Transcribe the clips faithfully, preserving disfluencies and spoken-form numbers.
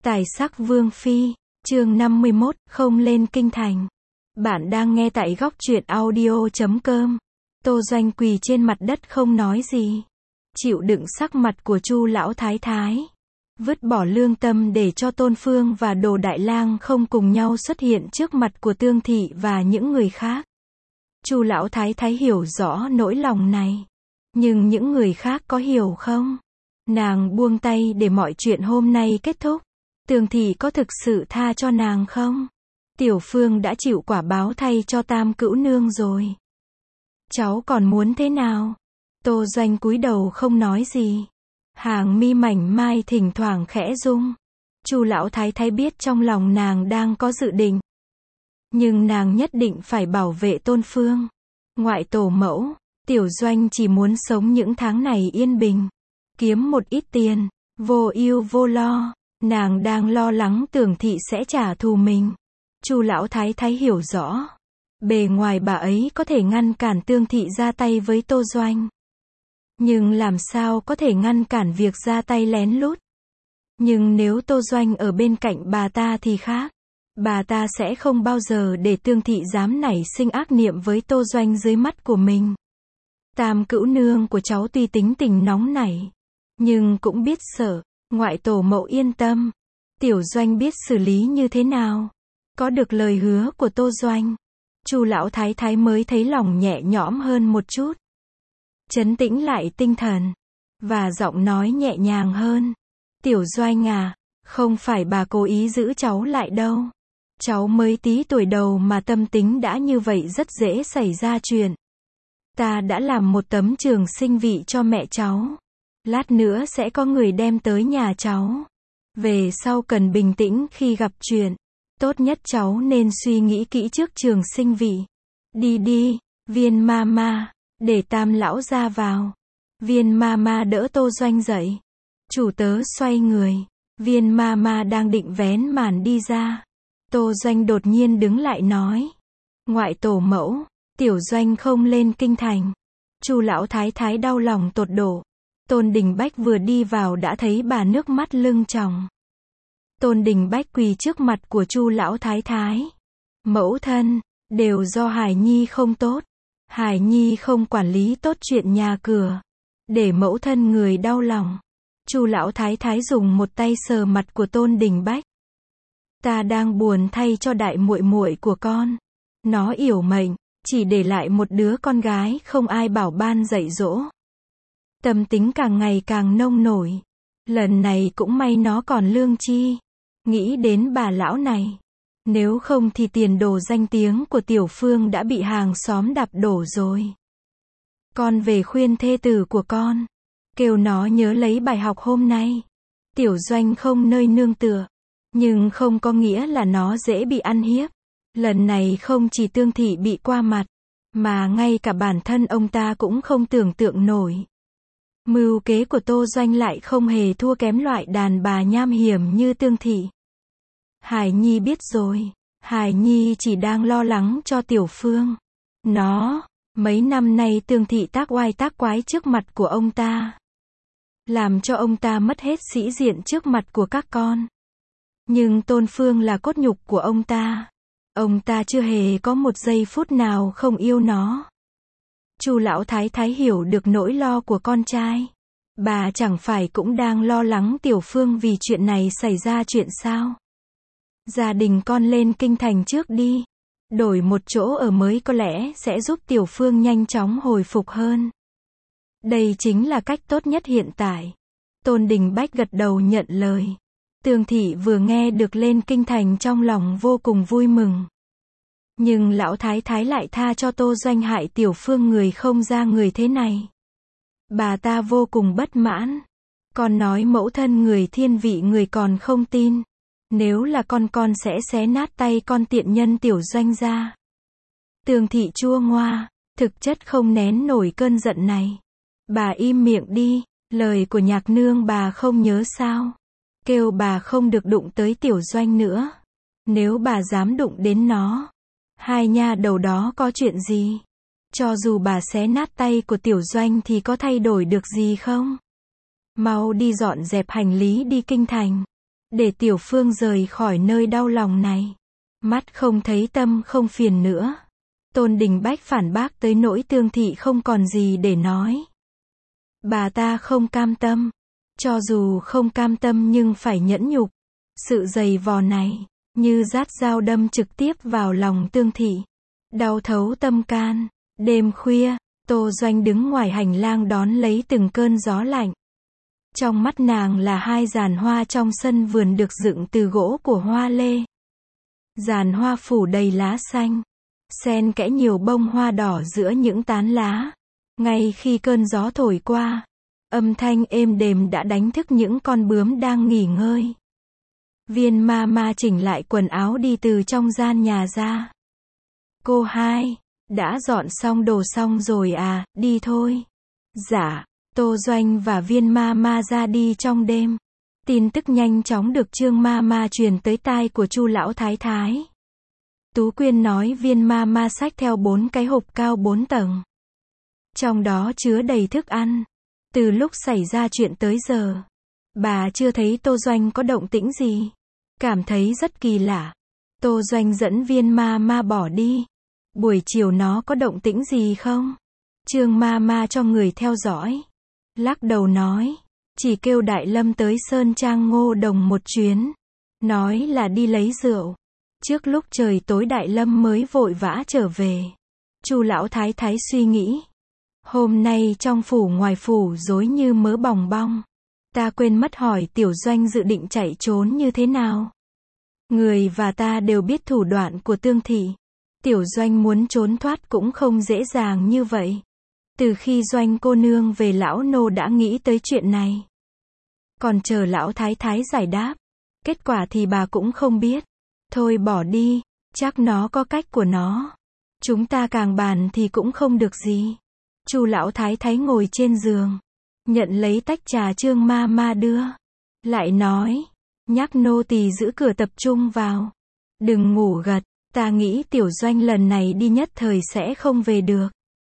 Tài sắc vương phi, chương năm mươi mốt, không lên kinh thành. Bạn đang nghe tại góc truyện audio chấm com. Tô Doanh quỳ trên mặt đất không nói gì. Chịu đựng sắc mặt của Chu lão thái thái. Vứt bỏ lương tâm để cho Tôn Phương và Đồ Đại Lang không cùng nhau xuất hiện trước mặt của Tương Thị và những người khác. Chu lão thái thái hiểu rõ nỗi lòng này. Nhưng những người khác có hiểu không? Nàng buông tay để mọi chuyện hôm nay kết thúc. Tương Thị có thực sự tha cho nàng không? Tiểu Phương đã chịu quả báo thay cho Tam Cữu Nương rồi. Cháu còn muốn thế nào? Tô Doanh cúi đầu không nói gì. Hàng mi mảnh mai thỉnh thoảng khẽ rung. Chu lão thái thái biết trong lòng nàng đang có dự định. Nhưng nàng nhất định phải bảo vệ Tôn Phương. Ngoại tổ mẫu, Tiểu Doanh chỉ muốn sống những tháng này yên bình. Kiếm một ít tiền, vô ưu vô lo. Nàng đang lo lắng Tưởng Thị sẽ trả thù mình. Chu lão thái thái hiểu rõ. Bề ngoài bà ấy có thể ngăn cản Tương Thị ra tay với Tô Doanh. Nhưng làm sao có thể ngăn cản việc ra tay lén lút. Nhưng nếu Tô Doanh ở bên cạnh bà ta thì khác. Bà ta sẽ không bao giờ để Tương Thị dám nảy sinh ác niệm với Tô Doanh dưới mắt của mình. Tam Cữu Nương của cháu tuy tính tình nóng nảy, nhưng cũng biết sợ. Ngoại tổ mẫu yên tâm. Tiểu Doanh biết xử lý như thế nào. Có được lời hứa của Tô Doanh, Chu lão thái thái mới thấy lòng nhẹ nhõm hơn một chút. Trấn tĩnh lại tinh thần. Và giọng nói nhẹ nhàng hơn. Tiểu Doanh à, không phải bà cố ý giữ cháu lại đâu. Cháu mới tí tuổi đầu mà tâm tính đã như vậy rất dễ xảy ra chuyện. Ta đã làm một tấm trường sinh vị cho mẹ cháu. Lát nữa sẽ có người đem tới nhà cháu. Về sau cần bình tĩnh khi gặp chuyện. Tốt nhất cháu nên suy nghĩ kỹ trước trường sinh vị. Đi đi, Viên ma ma, để Tam lão ra vào. Viên ma ma đỡ Tô Doanh dậy. Chủ tớ xoay người. Viên ma ma đang định vén màn đi ra. Tô Doanh đột nhiên đứng lại nói. Ngoại tổ mẫu, Tiểu Doanh không lên kinh thành. Chu lão thái thái đau lòng tột độ. Tôn Đình Bách vừa đi vào đã thấy bà nước mắt lưng tròng. Tôn Đình Bách quỳ trước mặt của Chu lão thái thái. Mẫu thân, đều do Hải Nhi không tốt. Hải Nhi không quản lý tốt chuyện nhà cửa. Để mẫu thân người đau lòng. Chu lão thái thái dùng một tay sờ mặt của Tôn Đình Bách. Ta đang buồn thay cho đại muội muội của con. Nó yểu mệnh, chỉ để lại một đứa con gái không ai bảo ban dạy dỗ. Tâm tính càng ngày càng nông nổi. Lần này cũng may nó còn lương tri. Nghĩ đến bà lão này. Nếu không thì tiền đồ danh tiếng của Tiểu Phương đã bị hàng xóm đạp đổ rồi. Con về khuyên thê tử của con. Kêu nó nhớ lấy bài học hôm nay. Tiểu Doanh không nơi nương tựa. Nhưng không có nghĩa là nó dễ bị ăn hiếp. Lần này không chỉ Tương Thị bị qua mặt. Mà ngay cả bản thân ông ta cũng không tưởng tượng nổi. Mưu kế của Tô Doanh lại không hề thua kém loại đàn bà nham hiểm như Tương Thị. Hải Nhi biết rồi. Hải Nhi chỉ đang lo lắng cho Tiểu Phương. Nó, mấy năm nay Tương Thị tác oai tác quái trước mặt của ông ta. Làm cho ông ta mất hết sĩ diện trước mặt của các con. Nhưng Tôn Phương là cốt nhục của ông ta. Ông ta chưa hề có một giây phút nào không yêu nó. Chu lão thái thái hiểu được nỗi lo của con trai. Bà chẳng phải cũng đang lo lắng Tiểu Phương vì chuyện này xảy ra chuyện sao? Gia đình con lên kinh thành trước đi. Đổi một chỗ ở mới có lẽ sẽ giúp Tiểu Phương nhanh chóng hồi phục hơn. Đây chính là cách tốt nhất hiện tại. Tôn Đình Bách gật đầu nhận lời. Tương Thị vừa nghe được lên kinh thành trong lòng vô cùng vui mừng. Nhưng lão thái thái lại tha cho Tô Doanh hại Tiểu Phương người không ra người thế này. Bà ta vô cùng bất mãn. Con nói mẫu thân người thiên vị người còn không tin. Nếu là con con sẽ xé nát tay con tiện nhân Tiểu Doanh ra. Tương Thị chua ngoa, thực chất không nén nổi cơn giận này. Bà im miệng đi, lời của Nhạc Nương bà không nhớ sao. Kêu bà không được đụng tới Tiểu Doanh nữa. Nếu bà dám đụng đến nó, hai nha đầu đó có chuyện gì? Cho dù bà xé nát tay của Tiểu Doanh thì có thay đổi được gì không? Mau đi dọn dẹp hành lý đi kinh thành. để Tiểu Phương rời khỏi nơi đau lòng này. Mắt không thấy tâm không phiền nữa. Tôn Đình Bách phản bác tới nỗi Tương Thị không còn gì để nói. Bà ta không cam tâm. Cho dù không cam tâm nhưng phải nhẫn nhục. Sự giày vò này, như rát dao đâm trực tiếp vào lòng Tương Thị. Đau thấu tâm can. Đêm khuya, Tô Doanh đứng ngoài hành lang đón lấy từng cơn gió lạnh. Trong mắt nàng là hai giàn hoa trong sân vườn được dựng từ gỗ của hoa lê. Giàn hoa phủ đầy lá xanh, xen kẽ nhiều bông hoa đỏ giữa những tán lá. Ngay khi cơn gió thổi qua, âm thanh êm đềm đã đánh thức những con bướm đang nghỉ ngơi. Viên ma ma chỉnh lại quần áo đi từ trong gian nhà ra. Cô hai, đã dọn xong đồ xong rồi à, đi thôi. Dạ, Tô Doanh và Viên ma ma ra đi trong đêm. Tin tức nhanh chóng được Trương ma ma truyền tới tai của Chu lão thái thái. Tú Quyên nói Viên ma ma xách theo bốn cái hộp cao bốn tầng. Trong đó chứa đầy thức ăn. Từ lúc xảy ra chuyện tới giờ, bà chưa thấy Tô Doanh có động tĩnh gì. Cảm thấy rất kỳ lạ. Tô Doanh dẫn Viên ma ma bỏ đi. Buổi chiều nó có động tĩnh gì không? Trương ma ma cho người theo dõi. Lắc đầu nói, chỉ kêu Đại Lâm tới Sơn Trang Ngô Đồng một chuyến. Nói là đi lấy rượu. Trước lúc trời tối Đại Lâm mới vội vã trở về. Chu lão thái thái suy nghĩ. Hôm nay trong phủ ngoài phủ rối như mớ bòng bong. Ta quên mất hỏi Tiểu Doanh dự định chạy trốn như thế nào. Người và ta đều biết thủ đoạn của Tương Thị. Tiểu Doanh muốn trốn thoát cũng không dễ dàng như vậy. Từ khi Doanh cô nương về lão nô đã nghĩ tới chuyện này. Còn chờ lão thái thái giải đáp. Kết quả thì bà cũng không biết. Thôi bỏ đi, chắc nó có cách của nó. Chúng ta càng bàn thì cũng không được gì. Chu lão thái thái ngồi trên giường, nhận lấy tách trà Trương ma ma đưa. Lại nói, nhắc nô tỳ giữ cửa tập trung vào. Đừng ngủ gật, ta nghĩ Tiểu Doanh lần này đi nhất thời sẽ không về được.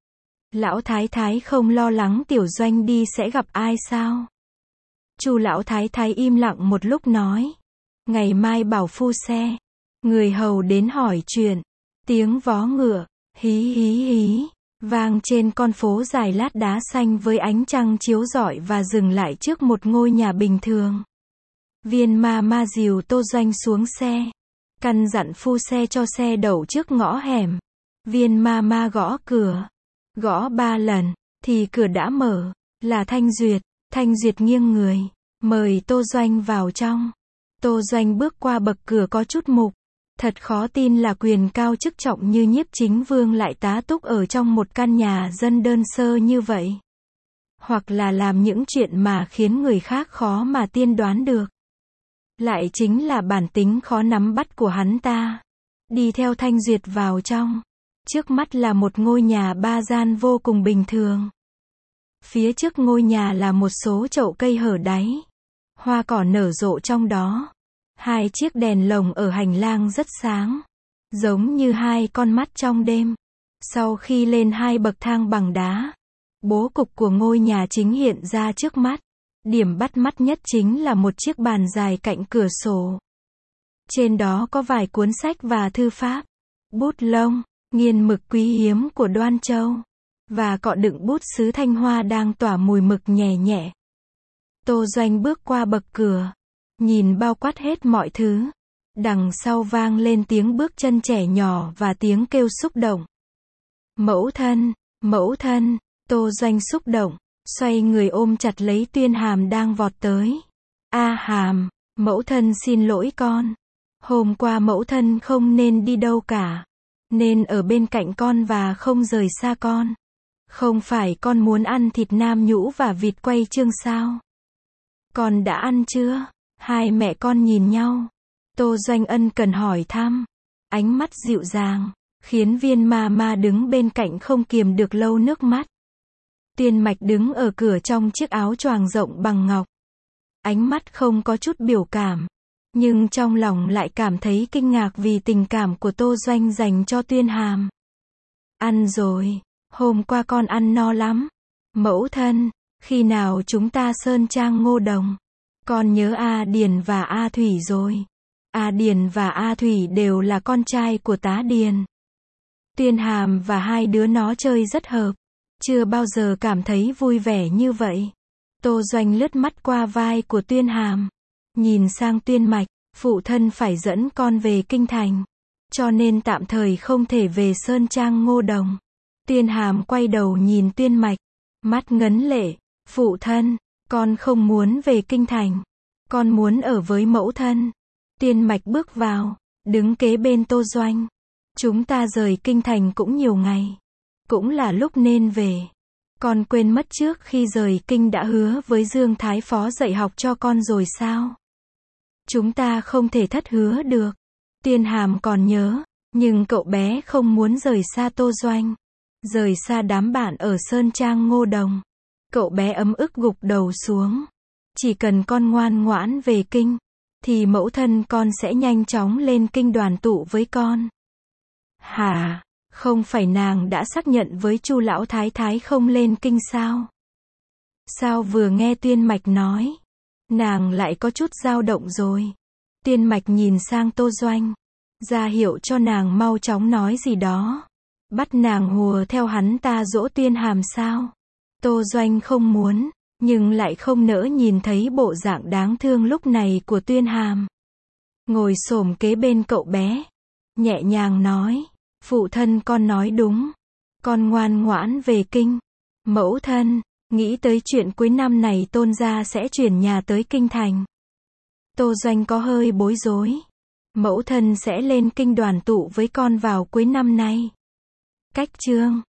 Lão thái thái không lo lắng Tiểu Doanh đi sẽ gặp ai sao? Chu lão thái thái im lặng một lúc nói. Ngày mai bảo phu xe. Người hầu đến hỏi chuyện. Tiếng vó ngựa, hí hí hí, vang trên con phố dài lát đá xanh với ánh trăng chiếu rọi và dừng lại trước một ngôi nhà bình thường. Viên ma ma dìu Tô Doanh xuống xe. Căn dặn phu xe cho xe đậu trước ngõ hẻm. Viên ma ma gõ cửa. Gõ ba lần, thì cửa đã mở. Là Thanh Duyệt. Thanh Duyệt nghiêng người, mời Tô Doanh vào trong. Tô Doanh bước qua bậc cửa có chút mục. Thật khó tin là quyền cao chức trọng như Nhiếp Chính Vương lại tá túc ở trong một căn nhà dân đơn sơ như vậy. Hoặc là làm những chuyện mà khiến người khác khó mà tiên đoán được. Lại chính là bản tính khó nắm bắt của hắn ta. Đi theo Thanh Duyệt vào trong. Trước mắt là một ngôi nhà ba gian vô cùng bình thường. Phía trước ngôi nhà là một số chậu cây hở đáy. Hoa cỏ nở rộ trong đó. Hai chiếc đèn lồng ở hành lang rất sáng. Giống như hai con mắt trong đêm. Sau khi lên hai bậc thang bằng đá, bố cục của ngôi nhà chính hiện ra trước mắt. Điểm bắt mắt nhất chính là một chiếc bàn dài cạnh cửa sổ. Trên đó có vài cuốn sách và thư pháp. Bút lông, nghiên mực quý hiếm của Đoan Châu. Và cọ đựng bút sứ Thanh Hoa đang tỏa mùi mực nhẹ nhẹ. Tô Doanh bước qua bậc cửa. Nhìn bao quát hết mọi thứ. Đằng sau vang lên tiếng bước chân trẻ nhỏ và tiếng kêu xúc động. Mẫu thân, mẫu thân, Tô Doanh xúc động, xoay người ôm chặt lấy Tuyên Hàm đang vọt tới. A Hàm, mẫu thân xin lỗi con. Hôm qua mẫu thân không nên đi đâu cả. Nên ở bên cạnh con và không rời xa con. Không phải con muốn ăn thịt nam nhũ và vịt quay trương sao? Con đã ăn chưa? Hai mẹ con nhìn nhau. Tô Doanh ân cần hỏi thăm. Ánh mắt dịu dàng, khiến Viên ma ma đứng bên cạnh không kiềm được lâu nước mắt. Tuyên Mạch đứng ở cửa trong chiếc áo choàng rộng bằng ngọc. Ánh mắt không có chút biểu cảm. Nhưng trong lòng lại cảm thấy kinh ngạc vì tình cảm của Tô Doanh dành cho Tuyên Hàm. Ăn rồi, hôm qua con ăn no lắm. Mẫu thân, khi nào chúng ta Sơn Trang Ngô Đồng? Con nhớ A Điền và A Thủy rồi. A Điền và A Thủy đều là con trai của tá Điền. Tuyên Hàm và hai đứa nó chơi rất hợp. Chưa bao giờ cảm thấy vui vẻ như vậy. Tô Doanh lướt mắt qua vai của Tuyên Hàm. Nhìn sang Tuyên Mạch, phụ thân phải dẫn con về kinh thành. Cho nên tạm thời không thể về Sơn Trang Ngô Đồng. Tuyên Hàm quay đầu nhìn Tuyên Mạch. Mắt ngấn lệ. Phụ thân, con không muốn về kinh thành. Con muốn ở với mẫu thân. Tuyên Mạch bước vào, đứng kế bên Tô Doanh. Chúng ta rời kinh thành cũng nhiều ngày. Cũng là lúc nên về. Con quên mất trước khi rời kinh đã hứa với Dương Thái Phó dạy học cho con rồi sao? Chúng ta không thể thất hứa được. Tuyên Hàm còn nhớ, nhưng cậu bé không muốn rời xa Tô Doanh. Rời xa đám bạn ở Sơn Trang Ngô Đồng. Cậu bé ấm ức gục đầu xuống. Chỉ cần con ngoan ngoãn về kinh, thì mẫu thân con sẽ nhanh chóng lên kinh đoàn tụ với con. Hả? Không phải nàng đã xác nhận với Chu lão thái thái không lên kinh sao? Sao vừa nghe Tuyên Mạch nói, nàng lại có chút dao động rồi. Tuyên Mạch nhìn sang Tô Doanh, ra hiệu cho nàng mau chóng nói gì đó. Bắt nàng hùa theo hắn ta dỗ Tuyên Hàm sao? Tô Doanh không muốn, nhưng lại không nỡ nhìn thấy bộ dạng đáng thương lúc này của Tuyên Hàm. Ngồi xổm kế bên cậu bé, nhẹ nhàng nói, phụ thân con nói đúng. Con ngoan ngoãn về kinh. Mẫu thân, nghĩ tới chuyện cuối năm này Tôn gia sẽ chuyển nhà tới kinh thành. Tô Doanh có hơi bối rối. Mẫu thân sẽ lên kinh đoàn tụ với con vào cuối năm nay. Cách chương